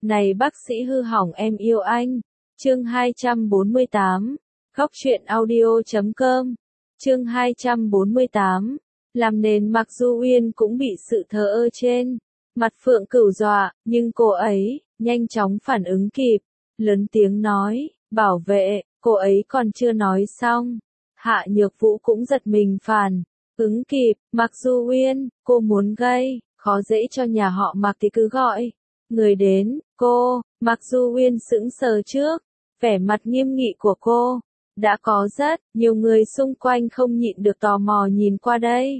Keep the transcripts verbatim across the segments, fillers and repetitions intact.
Này bác sĩ hư hỏng em yêu anh. Chương hai trăm bốn mươi tám. Góc truyện audio chấm com. Chương hai trăm bốn mươi tám. Làm nền Mạc Du Uyên cũng bị sự thờ ơ trên mặt Phượng Cửu dọa, nhưng cô ấy nhanh chóng phản ứng kịp, lớn tiếng nói, bảo vệ, cô ấy còn chưa nói xong. Hạ Nhược Vũ cũng giật mình phản ứng kịp, Mạc Du Uyên, cô muốn gây khó dễ cho nhà họ Mạc thì cứ gọi người đến. Cô, Mạc Du Uyên sững sờ trước vẻ mặt nghiêm nghị của cô. Đã có rất nhiều người xung quanh không nhịn được tò mò nhìn qua đây.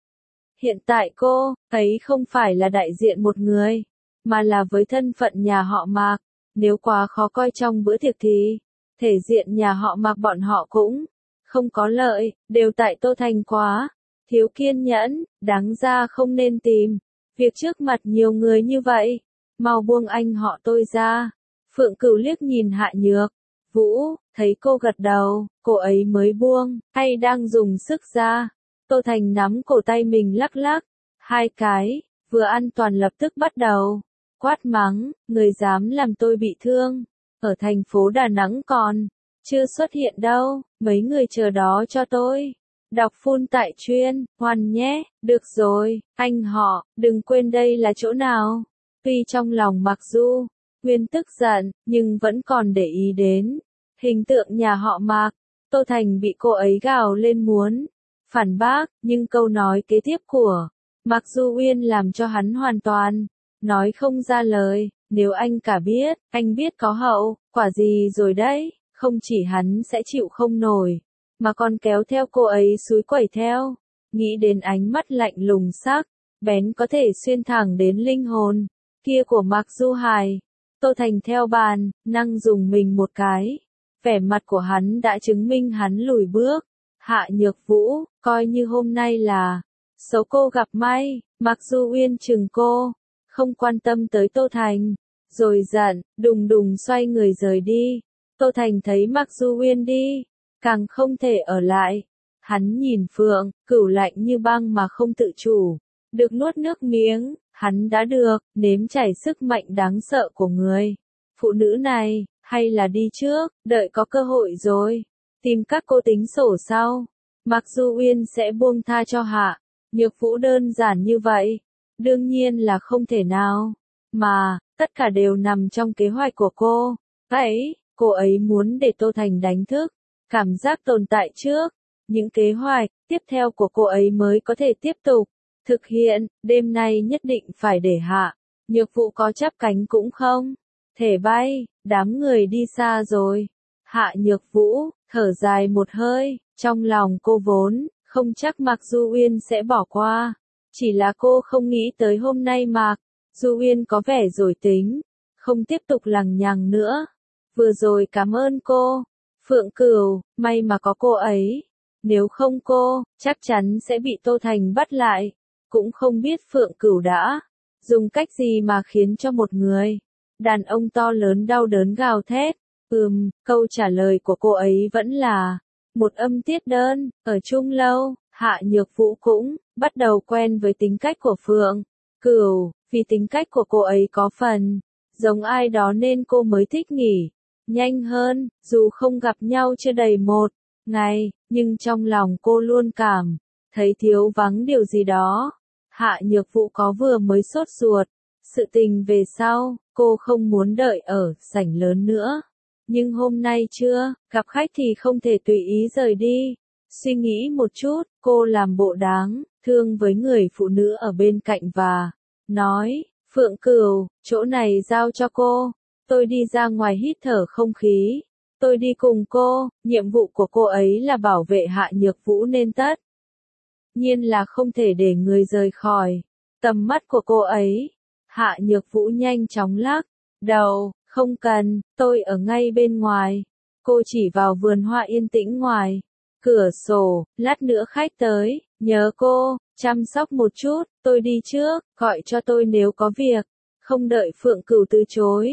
Hiện tại cô ấy không phải là đại diện một người, mà là với thân phận nhà họ Mạc. Nếu quá khó coi trong bữa tiệc thì thể diện nhà họ Mạc bọn họ cũng không có lợi, đều tại Tô Thành quá thiếu kiên nhẫn, đáng ra không nên tìm việc trước mặt nhiều người như vậy. Mau buông anh họ tôi ra. Phượng Cửu liếc nhìn Hạ Nhược Vũ, thấy cô gật đầu, cô ấy mới buông, hay đang dùng sức ra. Tô Thành nắm cổ tay mình lắc lắc, hai cái, vừa an toàn lập tức bắt đầu quát mắng, người dám làm tôi bị thương, ở thành phố Đà Nẵng còn chưa xuất hiện đâu, mấy người chờ đó cho tôi. Đọc phun tại chuyên, hoàn nhé, được rồi, anh họ, đừng quên đây là chỗ nào. Tuy trong lòng Mạc Du Uyên tức giận, nhưng vẫn còn để ý đến hình tượng nhà họ Mạc. Tô Thành bị cô ấy gào lên muốn phản bác, nhưng câu nói kế tiếp của Mạc Du Uyên làm cho hắn hoàn toàn nói không ra lời. Nếu anh cả biết, anh biết có hậu quả gì rồi đấy. Không chỉ hắn sẽ chịu không nổi, mà còn kéo theo cô ấy xúi quẩy theo. Nghĩ đến ánh mắt lạnh lùng sắc bén có thể xuyên thẳng đến linh hồn kia của Mạc Du Hải, Tô Thành theo bàn năng dùng mình một cái. Vẻ mặt của hắn đã chứng minh hắn lùi bước. Hạ Nhược Vũ, coi như hôm nay là số cô gặp may. Mạc Du Uyên chừng cô, không quan tâm tới Tô Thành, rồi giận đùng đùng xoay người rời đi. Tô Thành thấy Mạc Du Uyên đi, càng không thể ở lại. Hắn nhìn Phượng Cửu lạnh như băng mà không tự chủ được nuốt nước miếng. Hắn đã được nếm trải sức mạnh đáng sợ của người phụ nữ này, hay là đi trước, đợi có cơ hội rồi tìm các cô tính sổ sau. Mạc Du Uyên sẽ buông tha cho Hạ Nhược Vũ đơn giản như vậy? Đương nhiên là không thể nào. Mà, tất cả đều nằm trong kế hoạch của cô. Vậy, cô ấy muốn để Tô Thành đánh thức cảm giác tồn tại trước. Những kế hoạch tiếp theo của cô ấy mới có thể tiếp tục thực hiện. Đêm nay nhất định phải để Hạ Nhược Vũ có chắp cánh cũng không thể bay. Đám người đi xa rồi. Hạ Nhược Vũ thở dài một hơi, trong lòng cô vốn không chắc Mạc Du Uyên sẽ bỏ qua, chỉ là cô không nghĩ tới hôm nay Mạc Du Uyên có vẻ rồi tính, không tiếp tục lằng nhằng nữa. Vừa rồi cảm ơn cô, Phượng Cửu, may mà có cô ấy, nếu không cô chắc chắn sẽ bị Tô Thành bắt lại. Cũng không biết Phượng Cửu đã dùng cách gì mà khiến cho một người đàn ông to lớn đau đớn gào thét. Ừm, câu trả lời của cô ấy vẫn là một âm tiết đơn. Ở chung lâu, Hạ Nhược Vũ cũng bắt đầu quen với tính cách của Phượng Cửu, vì tính cách của cô ấy có phần giống ai đó nên cô mới thích nghỉ nhanh hơn. Dù không gặp nhau chưa đầy một ngày, nhưng trong lòng cô luôn cảm thấy thiếu vắng điều gì đó. Hạ Nhược Vũ có vừa mới sốt ruột sự tình về sau, cô không muốn đợi ở sảnh lớn nữa. Nhưng hôm nay chưa gặp khách thì không thể tùy ý rời đi. Suy nghĩ một chút, cô làm bộ đáng thương với người phụ nữ ở bên cạnh và nói, Phượng Cửu, chỗ này giao cho cô. Tôi đi ra ngoài hít thở không khí. Tôi đi cùng cô. Nhiệm vụ của cô ấy là bảo vệ Hạ Nhược Vũ nên tất nhiên là không thể để người rời khỏi tầm mắt của cô ấy. Hạ Nhược Vũ nhanh chóng lắc đầu, không cần, tôi ở ngay bên ngoài. Cô chỉ vào vườn hoa yên tĩnh ngoài cửa sổ, lát nữa khách tới, nhớ cô chăm sóc một chút. Tôi đi trước, gọi cho tôi nếu có việc. Không đợi Phượng Cửu từ chối,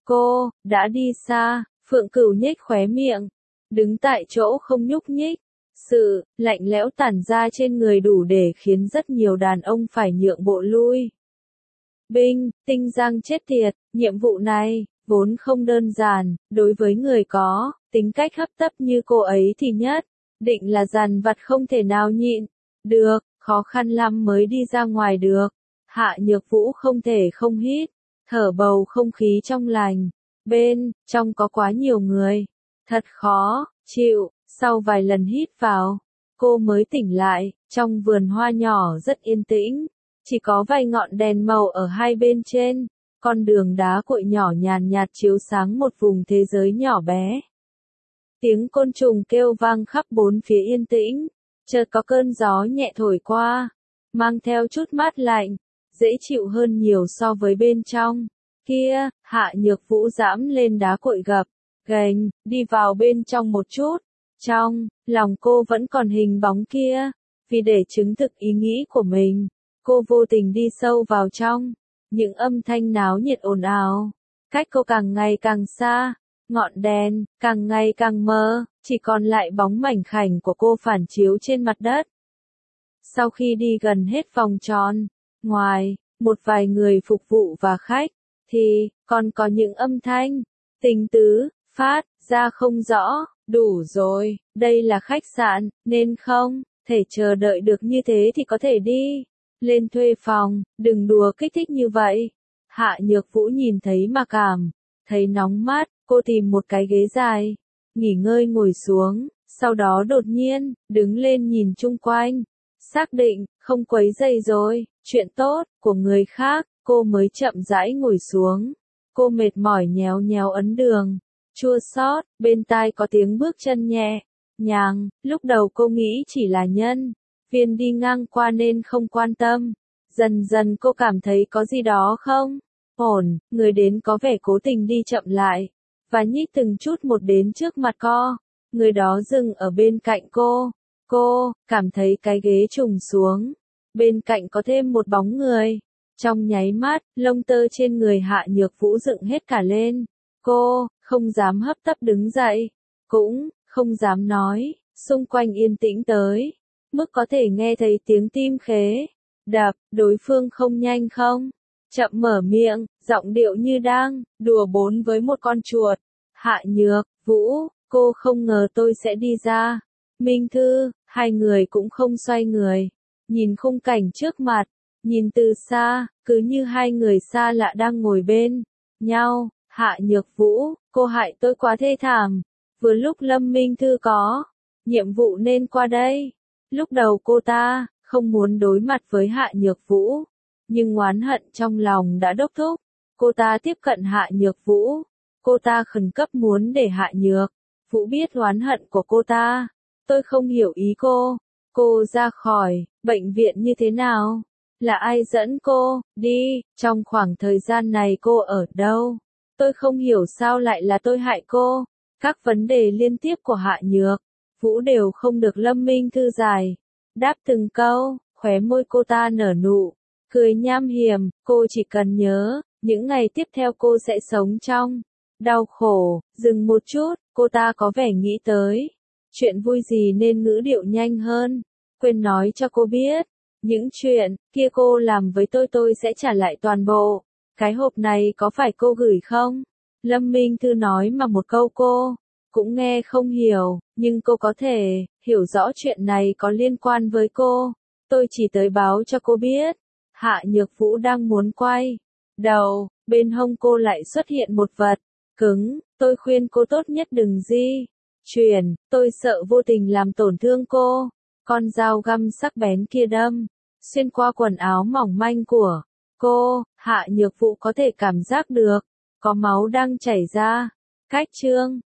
cô đã đi xa. Phượng Cửu nhếch khóe miệng, đứng tại chỗ không nhúc nhích. Sự lạnh lẽo tản ra trên người đủ để khiến rất nhiều đàn ông phải nhượng bộ lui Binh, Tinh Giang chết tiệt, nhiệm vụ này, vốn không đơn giản, đối với người có tính cách hấp tấp như cô ấy thì nhất định là dằn vặt không thể nào nhịn được, khó khăn lắm mới đi ra ngoài được. Hạ Nhược Vũ không thể không hít thở bầu không khí trong lành. Bên trong có quá nhiều người, thật khó chịu. Sau vài lần hít vào, cô mới tỉnh lại. Trong vườn hoa nhỏ rất yên tĩnh, chỉ có vài ngọn đèn màu ở hai bên trên. Con đường đá cuội nhỏ nhàn nhạt chiếu sáng một vùng thế giới nhỏ bé. Tiếng côn trùng kêu vang khắp bốn phía yên tĩnh, chợt có cơn gió nhẹ thổi qua, mang theo chút mát lạnh, dễ chịu hơn nhiều so với bên trong. Kia, Hạ Nhược Vũ giẫm lên đá cuội gập ghềnh, đi vào bên trong một chút. Trong lòng cô vẫn còn hình bóng kia, vì để chứng thực ý nghĩ của mình, cô vô tình đi sâu vào trong. Những âm thanh náo nhiệt ồn ào, cách cô càng ngày càng xa, ngọn đèn càng ngày càng mờ, chỉ còn lại bóng mảnh khảnh của cô phản chiếu trên mặt đất. Sau khi đi gần hết vòng tròn, ngoài một vài người phục vụ và khách, thì còn có những âm thanh tình tứ phát ra không rõ. Đủ rồi, đây là khách sạn, nên không thể chờ đợi được, như thế thì có thể đi lên thuê phòng, đừng đùa kích thích như vậy. Hạ Nhược Vũ nhìn thấy mà cảm thấy nóng mắt, cô tìm một cái ghế dài, nghỉ ngơi ngồi xuống, sau đó đột nhiên đứng lên nhìn chung quanh, xác định không quấy rầy rồi, chuyện tốt của người khác, cô mới chậm rãi ngồi xuống. Cô mệt mỏi nhéo nhéo ấn đường, chua xót, bên tai có tiếng bước chân nhẹ nhàng. Lúc đầu cô nghĩ chỉ là nhân viên đi ngang qua nên không quan tâm. Dần dần cô cảm thấy có gì đó không ổn, người đến có vẻ cố tình đi chậm lại, và nhích từng chút một đến trước mặt cô. Người đó dừng ở bên cạnh cô. Cô cảm thấy cái ghế trùng xuống. Bên cạnh có thêm một bóng người. Trong nháy mắt, lông tơ trên người Hạ Nhược Vũ dựng hết cả lên. Cô không dám hấp tấp đứng dậy, cũng không dám nói. Xung quanh yên tĩnh tới mức có thể nghe thấy tiếng tim khế đập. Đối phương không nhanh không chậm mở miệng, giọng điệu như đang đùa bỡn với một con chuột. Hạ Nhược Vũ, cô không ngờ tôi sẽ đi ra. Minh Thư, hai người cũng không xoay người, nhìn khung cảnh trước mặt, nhìn từ xa, cứ như hai người xa lạ đang ngồi bên nhau. Hạ Nhược Vũ, cô hại tôi quá thê thảm. Vừa lúc Lâm Minh Thư có nhiệm vụ nên qua đây. Lúc đầu cô ta không muốn đối mặt với Hạ Nhược Vũ, nhưng oán hận trong lòng đã đốc thúc cô ta tiếp cận Hạ Nhược Vũ. Cô ta khẩn cấp muốn để Hạ Nhược Vũ biết oán hận của cô ta. Tôi không hiểu ý cô. Cô ra khỏi bệnh viện như thế nào? Là ai dẫn cô đi? Trong khoảng thời gian này cô ở đâu? Tôi không hiểu sao lại là tôi hại cô. Các vấn đề liên tiếp của Hạ Nhược Vũ đều không được Lâm Minh Thư giải đáp từng câu. Khóe môi cô ta nở nụ cười nham hiểm. Cô chỉ cần nhớ, những ngày tiếp theo cô sẽ sống trong đau khổ. Dừng một chút, cô ta có vẻ nghĩ tới chuyện vui gì nên ngữ điệu nhanh hơn. Quên nói cho cô biết, những chuyện kia cô làm với tôi tôi sẽ trả lại toàn bộ. Cái hộp này có phải cô gửi không? Lâm Minh Thư nói mà một câu cô cũng nghe không hiểu, nhưng cô có thể hiểu rõ chuyện này có liên quan với cô. Tôi chỉ tới báo cho cô biết. Hạ Nhược Vũ đang muốn quay đầu, bên hông cô lại xuất hiện một vật cứng. Tôi khuyên cô tốt nhất đừng di chuyển, tôi sợ vô tình làm tổn thương cô. Con dao găm sắc bén kia đâm xuyên qua quần áo mỏng manh của cô. Hạ Nhược Vũ có thể cảm giác được có máu đang chảy ra. Cách chương